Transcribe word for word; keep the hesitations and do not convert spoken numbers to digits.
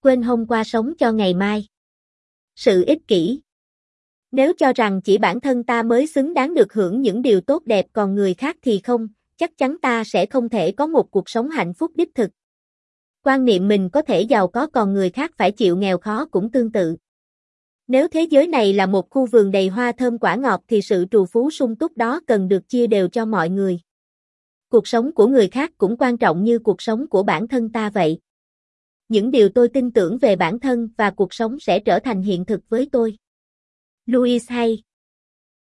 Quên hôm qua sống cho ngày mai. Sự ích kỷ. Nếu cho rằng chỉ bản thân ta mới xứng đáng được hưởng những điều tốt đẹp còn người khác thì không, chắc chắn ta sẽ không thể có một cuộc sống hạnh phúc đích thực. Quan niệm mình có thể giàu có còn người khác phải chịu nghèo khó cũng tương tự. Nếu thế giới này là một khu vườn đầy hoa thơm quả ngọt thì sự trù phú sung túc đó cần được chia đều cho mọi người. Cuộc sống của người khác cũng quan trọng như cuộc sống của bản thân ta vậy. Những điều tôi tin tưởng về bản thân và cuộc sống sẽ trở thành hiện thực với tôi. Louise Hay